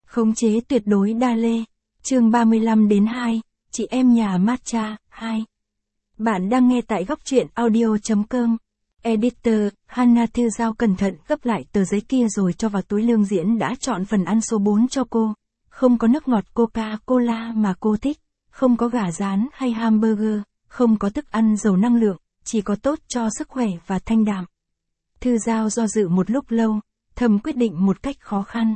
Khống chế tuyệt đối đa lê. Chương 35-2, chị em nhà Matcha, 2. Bạn đang nghe tại góc truyện audio.com. Editor, Hannah Thư Giao cẩn thận gấp lại tờ giấy kia rồi cho vào túi. Lương Diễn đã chọn phần ăn số 4 cho cô. Không có nước ngọt Coca-Cola mà cô thích, không có gà rán hay hamburger, không có thức ăn giàu năng lượng, chỉ có tốt cho sức khỏe và thanh đạm. Thư Giao do dự một lúc lâu, thầm quyết định một cách khó khăn.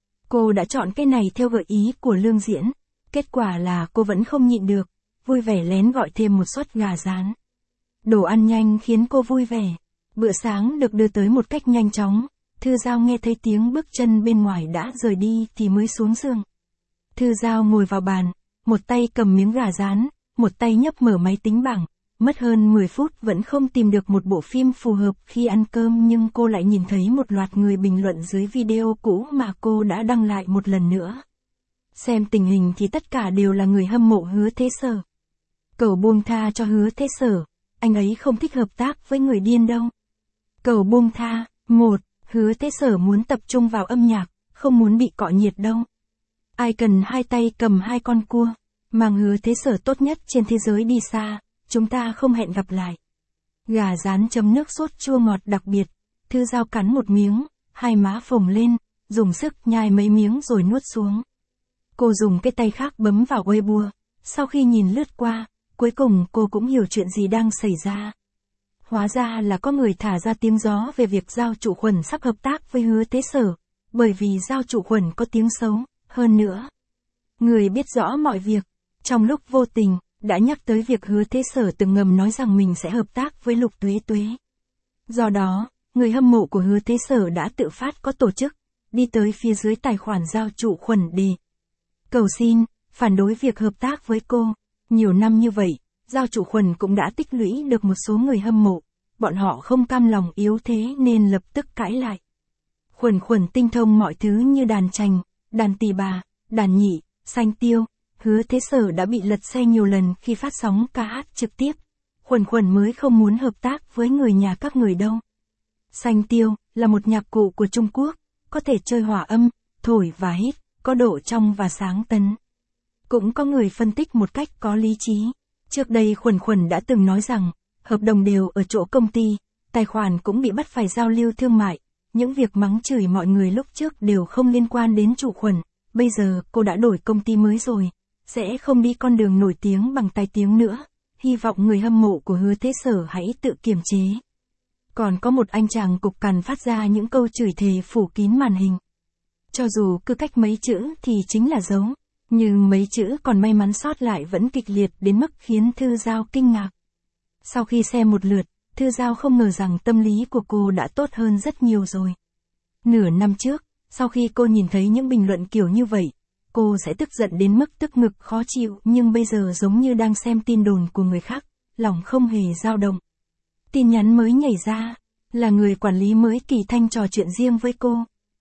Cô đã chọn cái này theo gợi ý của Lương Diễn. Kết quả là cô vẫn không nhịn được, vui vẻ lén gọi thêm một suất gà rán. Đồ ăn nhanh khiến cô vui vẻ. Bữa sáng được đưa tới một cách nhanh chóng. Thư Giao nghe thấy tiếng bước chân bên ngoài đã rời đi thì mới xuống giường. Thư Giao ngồi vào bàn, một tay cầm miếng gà rán, một tay nhấp mở máy tính bảng. Mất hơn 10 phút vẫn không tìm được một bộ phim phù hợp khi ăn cơm, nhưng cô lại nhìn thấy một loạt người bình luận dưới video cũ mà cô đã đăng lại một lần nữa. Xem tình hình thì tất cả đều là người hâm mộ Hứa Thế Sở. Cầu buông tha cho Hứa Thế Sở, anh ấy không thích hợp tác với người điên đâu. Cầu buông tha. 1. Hứa Thế Sở muốn tập trung vào âm nhạc, không muốn bị cọ nhiệt đâu. Ai cần hai tay cầm hai con cua, mang Hứa Thế Sở tốt nhất trên thế giới đi xa, chúng ta không hẹn gặp lại. Gà rán chấm nước sốt chua ngọt đặc biệt. Thư Giao cắn một miếng, hai má phồng lên, dùng sức nhai mấy miếng rồi nuốt xuống. Cô dùng cái tay khác bấm vào Weibo. Sau khi nhìn lướt qua, cuối cùng cô cũng hiểu chuyện gì đang xảy ra. Hóa ra là có người thả ra tiếng gió về việc Giao Trụ Khuẩn sắp hợp tác với Hứa Thế Sở, bởi vì Giao Trụ Khuẩn có tiếng xấu. Hơn nữa, người biết rõ mọi việc, trong lúc vô tình, đã nhắc tới việc Hứa Thế Sở từng ngầm nói rằng mình sẽ hợp tác với Lục Tuế Tuế. Do đó, người hâm mộ của Hứa Thế Sở đã tự phát có tổ chức, đi tới phía dưới tài khoản Giao Trụ Khuẩn để cầu xin, phản đối việc hợp tác với cô. Nhiều năm như vậy, Giao Trụ Khuẩn cũng đã tích lũy được một số người hâm mộ, bọn họ không cam lòng yếu thế nên lập tức cãi lại. Khuẩn Khuẩn tinh thông mọi thứ như đàn tranh, đàn tỳ bà, đàn nhị, xanh tiêu. Hứa Thế Sở đã bị lật xe nhiều lần khi phát sóng ca hát trực tiếp. Khuẩn Khuẩn mới không muốn hợp tác với người nhà các người đâu. Xanh tiêu là một nhạc cụ của Trung Quốc, có thể chơi hòa âm, thổi và hít, có độ trong và sáng tấn. Cũng có người phân tích một cách có lý trí. Trước đây Khuẩn Khuẩn đã từng nói rằng, hợp đồng đều ở chỗ công ty, tài khoản cũng bị bắt phải giao lưu thương mại. Những việc mắng chửi mọi người lúc trước đều không liên quan đến Trụ Khuẩn. Bây giờ cô đã đổi công ty mới rồi, sẽ không đi con đường nổi tiếng bằng tai tiếng nữa. Hy vọng người hâm mộ của Hứa Thế Sở hãy tự kiềm chế. Còn có một anh chàng cục cằn phát ra những câu chửi thề phủ kín màn hình. Cho dù cứ cách mấy chữ thì chính là dấu, nhưng mấy chữ còn may mắn sót lại vẫn kịch liệt đến mức khiến Thư Giao kinh ngạc. Sau khi xem một lượt, Thư Giao không ngờ rằng tâm lý của cô đã tốt hơn rất nhiều rồi. Nửa năm trước, sau khi cô nhìn thấy những bình luận kiểu như vậy, cô sẽ tức giận đến mức tức ngực khó chịu, nhưng bây giờ giống như đang xem tin đồn của người khác, lòng không hề dao động. Tin nhắn mới nhảy ra, là người quản lý mới Kỳ Thanh trò chuyện riêng với cô.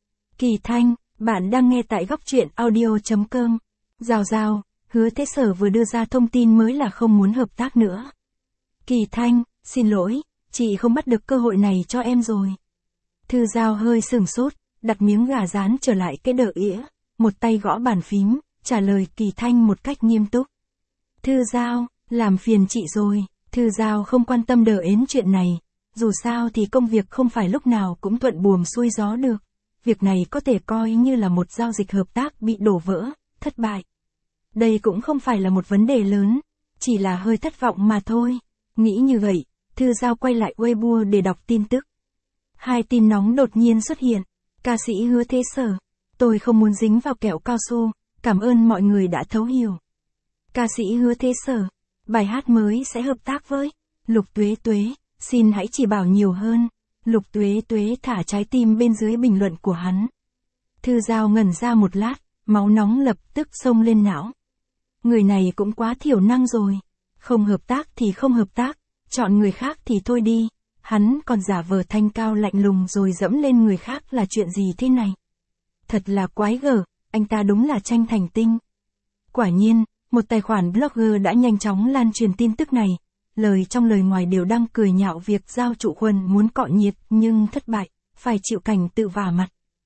Kỳ Thanh, bạn đang nghe tại góc truyện audio.com. Giao, Hứa Thế Sở vừa đưa ra thông tin mới là không muốn hợp tác nữa. Kỳ Thanh, xin lỗi, chị không bắt được cơ hội này cho em rồi. Thư Giao hơi sửng sốt, đặt miếng gà rán trở lại cái đỡ ĩa, một tay gõ bàn phím, trả lời Kỳ Thanh một cách nghiêm túc. Thư Giao, làm phiền chị rồi. Thư Giao không quan tâm đờ ến chuyện này, dù sao thì công việc không phải lúc nào cũng thuận buồm xuôi gió được. Việc này có thể coi như là một giao dịch hợp tác bị đổ vỡ, thất bại. Đây cũng không phải là một vấn đề lớn, chỉ là hơi thất vọng mà thôi. Nghĩ như vậy, Thư Giao quay lại Weibo để đọc tin tức. Hai tin nóng đột nhiên xuất hiện. Ca sĩ Hứa Thế Sở, tôi không muốn dính vào kẹo cao su, cảm ơn mọi người đã thấu hiểu. Ca sĩ Hứa Thế Sở, bài hát mới sẽ hợp tác với Lục Tuế Tuế, xin hãy chỉ bảo nhiều hơn. Lục Tuế Tuế thả trái tim bên dưới bình luận của hắn. Thư Giao ngẩn ra một lát, máu nóng lập tức xông lên não. Người này cũng quá thiểu năng rồi. Không hợp tác thì không hợp tác, chọn người khác thì thôi đi. Hắn còn giả vờ thanh cao lạnh lùng rồi dẫm lên người khác là chuyện gì thế này? Thật là quái gở, anh ta đúng là tranh thành tinh. Quả nhiên, một tài khoản blogger đã nhanh chóng lan truyền tin tức này. Lời trong lời ngoài đều đang cười nhạo việc Giao Trụ Khuẩn muốn cọ nhiệt nhưng thất bại, phải chịu cảnh tự vả mặt.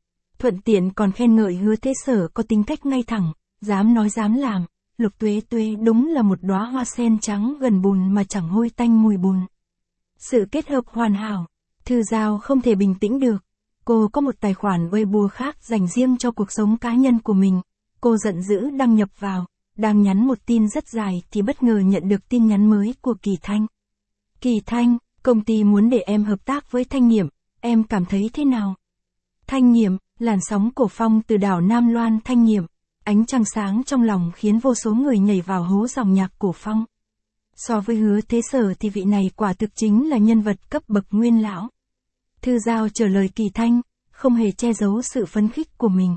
thuận tiện còn khen ngợi Hứa Thế Sở có tính cách ngay thẳng, dám nói dám làm. Lục Tuế Tuế đúng là một đóa hoa sen trắng gần bùn mà chẳng hôi tanh mùi bùn. Sự kết hợp hoàn hảo. Thư Giao không thể bình tĩnh được. Cô có một tài khoản Weibo khác dành riêng cho cuộc sống cá nhân của mình. Cô giận dữ đăng nhập vào, đang nhắn một tin rất dài thì bất ngờ nhận được tin nhắn mới của Kỳ Thanh. Kỳ Thanh, công ty muốn để em hợp tác với Thanh Nghiệm, em cảm thấy thế nào? Thanh Nghiệm, làn sóng cổ phong từ đảo Nam Loan. Thanh Nghiệm, ánh trăng sáng trong lòng khiến vô số người nhảy vào hố dòng nhạc cổ phong. So với Hứa Thế Sở thì vị này quả thực chính là nhân vật cấp bậc nguyên lão. Thư Giao trả lời Kỳ Thanh, không hề che giấu sự phấn khích của mình.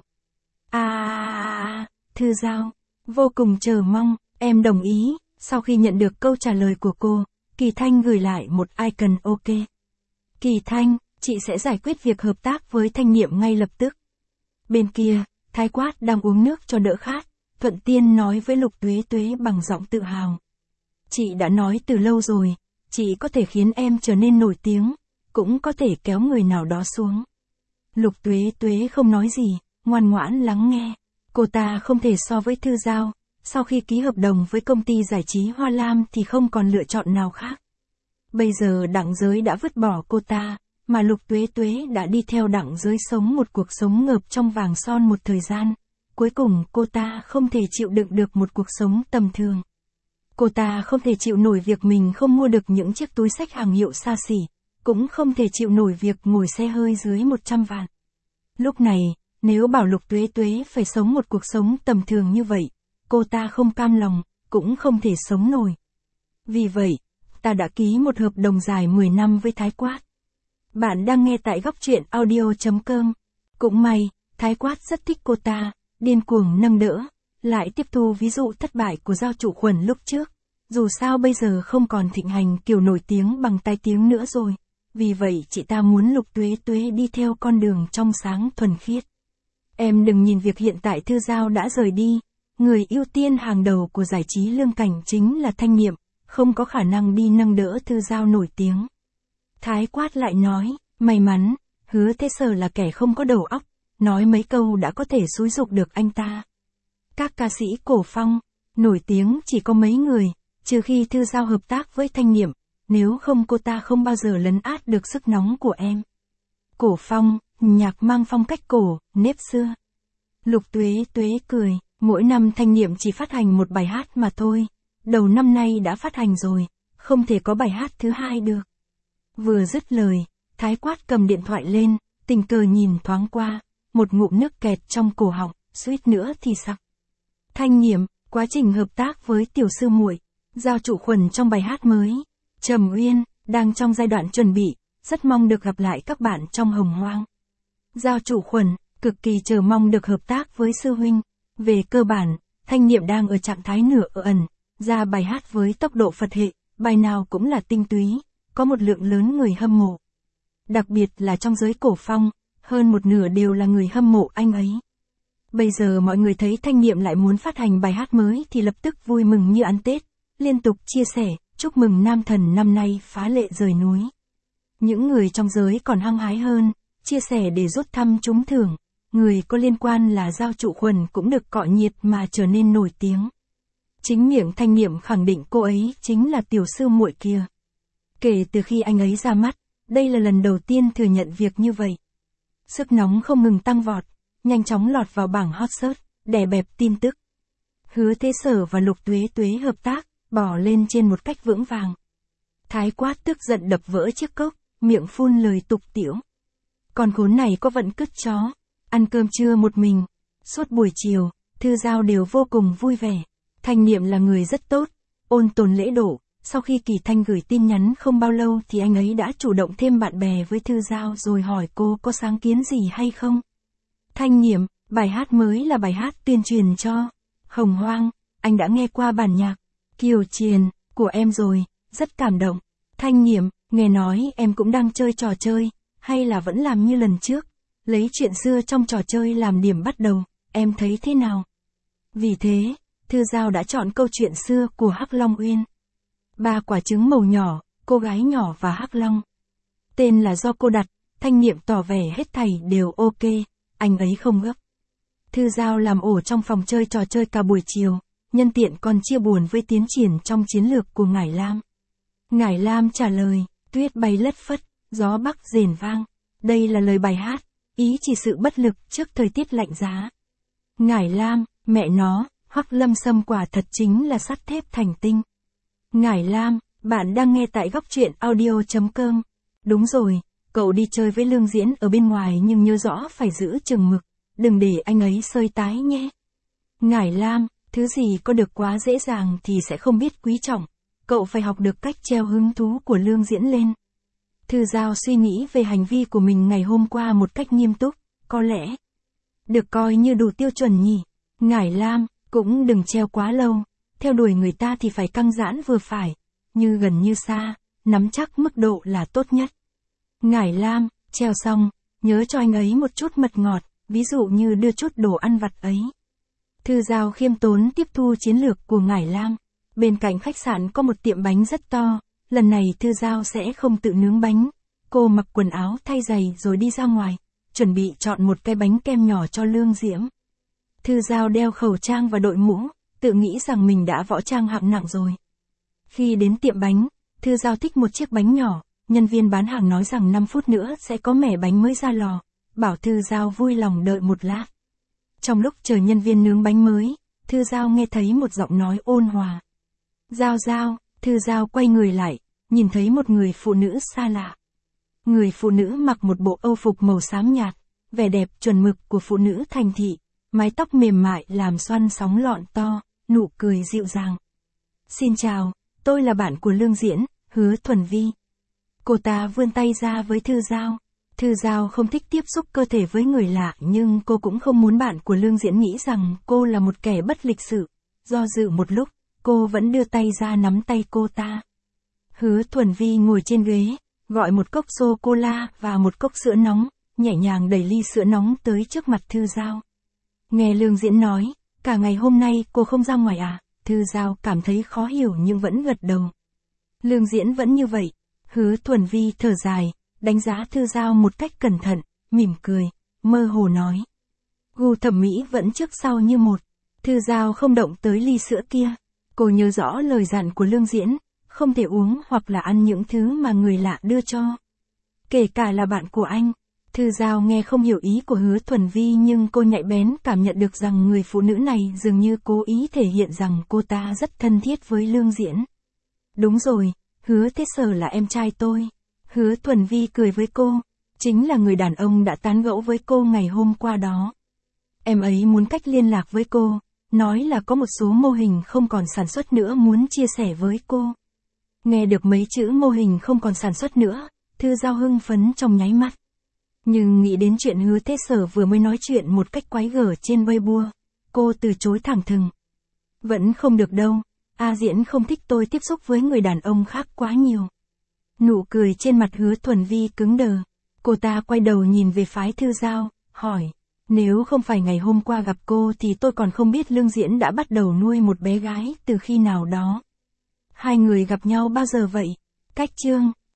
Thư Giao, vô cùng chờ mong, em đồng ý. Sau khi nhận được câu trả lời của cô, Kỳ Thanh gửi lại một icon OK. Kỳ Thanh, chị sẽ giải quyết việc hợp tác với Thanh Nghiệm ngay lập tức. Bên kia, Thái Quát đang uống nước cho đỡ khát, thuận tiên nói với Lục Tuế Tuế bằng giọng tự hào. Chị đã nói từ lâu rồi, chị có thể khiến em trở nên nổi tiếng, cũng có thể kéo người nào đó xuống. Lục Tuế Tuế không nói gì, ngoan ngoãn lắng nghe. Cô ta không thể so với Thư Giao, sau khi ký hợp đồng với công ty giải trí Hoa Lam thì không còn lựa chọn nào khác. Bây giờ Đặng Giới đã vứt bỏ cô ta, mà Lục Tuế Tuế đã đi theo Đặng Giới sống một cuộc sống ngợp trong vàng son một thời gian. Cuối cùng cô ta không thể chịu đựng được một cuộc sống tầm thường. Cô ta không thể chịu nổi việc mình không mua được những chiếc túi xách hàng hiệu xa xỉ, cũng không thể chịu nổi việc ngồi xe hơi dưới 100 vạn. Lúc này, nếu bảo Lục Tuế Tuế phải sống một cuộc sống tầm thường như vậy, cô ta không cam lòng, cũng không thể sống nổi. Vì vậy, ta đã ký một hợp đồng dài 10 năm với Thái Quát. Bạn đang nghe tại góc truyện audio.com. Cũng may, Thái Quát rất thích cô ta, điên cuồng nâng đỡ, lại tiếp thu ví dụ thất bại của Giao Chủ Khuẩn lúc trước. Dù sao bây giờ không còn thịnh hành kiểu nổi tiếng bằng tai tiếng nữa rồi. Vì vậy chị ta muốn Lục Tuế Tuế đi theo con đường trong sáng thuần khiết. Em đừng nhìn việc hiện tại Thư Giao đã rời đi. Người ưu tiên hàng đầu của giải trí lương cảnh chính là Thanh Nghiệm, không có khả năng đi nâng đỡ Thư Giao nổi tiếng. Thái Quát lại nói, may mắn, Hứa Thế Sở là kẻ không có đầu óc, nói mấy câu đã có thể xúi giục được anh ta. Các ca sĩ cổ phong, nổi tiếng chỉ có mấy người, trừ khi Thư Giao hợp tác với Thanh Nghiệm, nếu không cô ta không bao giờ lấn át được sức nóng của em. Cổ phong, nhạc mang phong cách cổ, nếp xưa. Lục Tuế Tuế cười, mỗi năm Thanh Nghiệm chỉ phát hành một bài hát mà thôi, đầu năm nay đã phát hành rồi, không thể có bài hát thứ hai được. Vừa dứt lời, Thái Quát cầm điện thoại lên, tình cờ nhìn thoáng qua, một ngụm nước kẹt trong cổ họng, suýt nữa thì sặc. Thanh Nghiệm, quá trình hợp tác với Tiểu Sư Muội, Giao Chủ Khuẩn trong bài hát mới, Trầm Uyên, đang trong giai đoạn chuẩn bị, rất mong được gặp lại các bạn trong Hồng Hoang. Giao Chủ Khuẩn, cực kỳ chờ mong được hợp tác với sư huynh. Về cơ bản, Thanh Nghiệm đang ở trạng thái nửa ẩn, ra bài hát với tốc độ Phật hệ, bài nào cũng là tinh túy, có một lượng lớn người hâm mộ. Đặc biệt là trong giới cổ phong, hơn một nửa đều là người hâm mộ anh ấy. Bây giờ mọi người thấy Thanh Nghiệm lại muốn phát hành bài hát mới thì lập tức vui mừng như ăn Tết, liên tục chia sẻ, chúc mừng nam thần năm nay phá lệ rời núi. Những người trong giới còn hăng hái hơn, chia sẻ để rút thăm trúng thưởng, người có liên quan là Giao Chủ Khuẩn cũng được cọ nhiệt mà trở nên nổi tiếng. Chính miệng Thanh Nghiệm khẳng định cô ấy chính là Tiểu Sư Muội kia. Kể từ khi anh ấy ra mắt, đây là lần đầu tiên thừa nhận việc như vậy. Sức nóng không ngừng tăng vọt, nhanh chóng lọt vào bảng hot search, đè bẹp tin tức. Hứa Thế Sở và Lục Tuế Tuế hợp tác, bỏ lên trên một cách vững vàng. Thái Quát tức giận đập vỡ chiếc cốc, miệng phun lời tục tĩu. Con khốn này có vận cứt chó, ăn cơm trưa một mình. Suốt buổi chiều, Thư Giao đều vô cùng vui vẻ. Thanh Nghiệm là người rất tốt, ôn tồn lễ độ. Sau khi Kỳ Thanh gửi tin nhắn không bao lâu thì anh ấy đã chủ động thêm bạn bè với Thư Giao rồi hỏi cô có sáng kiến gì hay không. Thanh Nghiệm, bài hát mới là bài hát tuyên truyền cho Hồng Hoang, anh đã nghe qua bản nhạc Kiều Triền của em rồi, rất cảm động. Thanh Nghiệm, nghe nói em cũng đang chơi trò chơi, hay là vẫn làm như lần trước, lấy chuyện xưa trong trò chơi làm điểm bắt đầu, em thấy thế nào? Vì thế, Thư Giao đã chọn câu chuyện xưa của Hắc Long Uyên. 3 quả trứng màu nhỏ, cô gái nhỏ và Hắc Long. Tên là do cô đặt, Thanh Nghiệm tỏ vẻ hết thảy đều ok, anh ấy không gấp. Thư Giao làm ổ trong phòng chơi trò chơi cả buổi chiều, nhân tiện còn chia buồn với tiến triển trong chiến lược của Ngải Lam. Ngải Lam trả lời, tuyết bay lất phất, gió bắc rền vang. Đây là lời bài hát, ý chỉ sự bất lực trước thời tiết lạnh giá. Ngải Lam, mẹ nó, Hoắc Lâm Sâm quả thật chính là sắt thép thành tinh. Ngải Lam, bạn đang nghe tại góc truyện audio.com. Đúng rồi, cậu đi chơi với Lương Diễn ở bên ngoài nhưng nhớ rõ phải giữ chừng mực, đừng để anh ấy sơi tái nhé. Ngải Lam, thứ gì có được quá dễ dàng thì sẽ không biết quý trọng, cậu phải học được cách treo hứng thú của Lương Diễn lên. Thư Giao suy nghĩ về hành vi của mình ngày hôm qua một cách nghiêm túc, có lẽ được coi như đủ tiêu chuẩn nhỉ. Ngải Lam, cũng đừng treo quá lâu, theo đuổi người ta thì phải căng giãn vừa phải, như gần như xa, nắm chắc mức độ là tốt nhất. Ngải Lam, treo xong, nhớ cho anh ấy một chút mật ngọt, ví dụ như đưa chút đồ ăn vặt ấy. Thư Giao khiêm tốn tiếp thu chiến lược của Ngải Lam. Bên cạnh khách sạn có một tiệm bánh rất to, lần này Thư Giao sẽ không tự nướng bánh. Cô mặc quần áo thay giày rồi đi ra ngoài, chuẩn bị chọn một cái bánh kem nhỏ cho Lương Diễm. Thư Giao đeo khẩu trang và đội mũ, tự nghĩ rằng mình đã võ trang hạng nặng rồi. Khi đến tiệm bánh, Thư Giao thích một chiếc bánh nhỏ, nhân viên bán hàng nói rằng 5 phút nữa sẽ có mẻ bánh mới ra lò, bảo Thư Giao vui lòng đợi một lát. Trong lúc chờ nhân viên nướng bánh mới, Thư Giao nghe thấy một giọng nói ôn hòa. Giao Giao, Thư Giao quay người lại, nhìn thấy một người phụ nữ xa lạ. Người phụ nữ mặc một bộ âu phục màu xám nhạt, vẻ đẹp chuẩn mực của phụ nữ thành thị, mái tóc mềm mại làm xoăn sóng lọn to, nụ cười dịu dàng. Xin chào, tôi là bạn của Lương Diễn, Hứa Thuần Vi. Cô ta vươn tay ra với Thư Giao. Thư Giao không thích tiếp xúc cơ thể với người lạ nhưng cô cũng không muốn bạn của Lương Diễn nghĩ rằng cô là một kẻ bất lịch sự. Do dự một lúc, cô vẫn đưa tay ra nắm tay cô ta. Hứa Thuần Vi ngồi trên ghế, gọi một cốc sô-cô-la và một cốc sữa nóng, nhẹ nhàng đẩy ly sữa nóng tới trước mặt Thư Giao. Nghe Lương Diễn nói, cả ngày hôm nay cô không ra ngoài à? Thư Giao cảm thấy khó hiểu nhưng vẫn gật đầu. Lương Diễn vẫn như vậy. Hứa Thuần Vi thở dài, đánh giá Thư Giao một cách cẩn thận, mỉm cười, mơ hồ nói. Gu thẩm mỹ vẫn trước sau như một. Thư Giao không động tới ly sữa kia. Cô nhớ rõ lời dặn của Lương Diễn, không thể uống hoặc là ăn những thứ mà người lạ đưa cho. Kể cả là bạn của anh. Thư Giao nghe không hiểu ý của Hứa Thuần Vi nhưng cô nhạy bén cảm nhận được rằng người phụ nữ này dường như cố ý thể hiện rằng cô ta rất thân thiết với Lương Diễn. Đúng rồi, Hứa Thế Sở là em trai tôi. Hứa Thuần Vi cười với cô, chính là người đàn ông đã tán gẫu với cô ngày hôm qua đó. Em ấy muốn cách liên lạc với cô, nói là có một số mô hình không còn sản xuất nữa muốn chia sẻ với cô. Nghe được mấy chữ mô hình không còn sản xuất nữa, Thư Giao hưng phấn trong nháy mắt. Nhưng nghĩ đến chuyện Hứa Thế Sở vừa mới nói chuyện một cách quái gở trên Weibo, cô từ chối thẳng thừng. Vẫn không được đâu, A Diễn không thích tôi tiếp xúc với người đàn ông khác quá nhiều. Nụ cười trên mặt Hứa Thuần Vi cứng đờ. Cô ta quay đầu nhìn về phái Thư Giao, hỏi, nếu không phải ngày hôm qua gặp cô thì tôi còn không biết Lương Diễn đã bắt đầu nuôi một bé gái từ khi nào đó. Hai người gặp nhau bao giờ vậy? Cách chương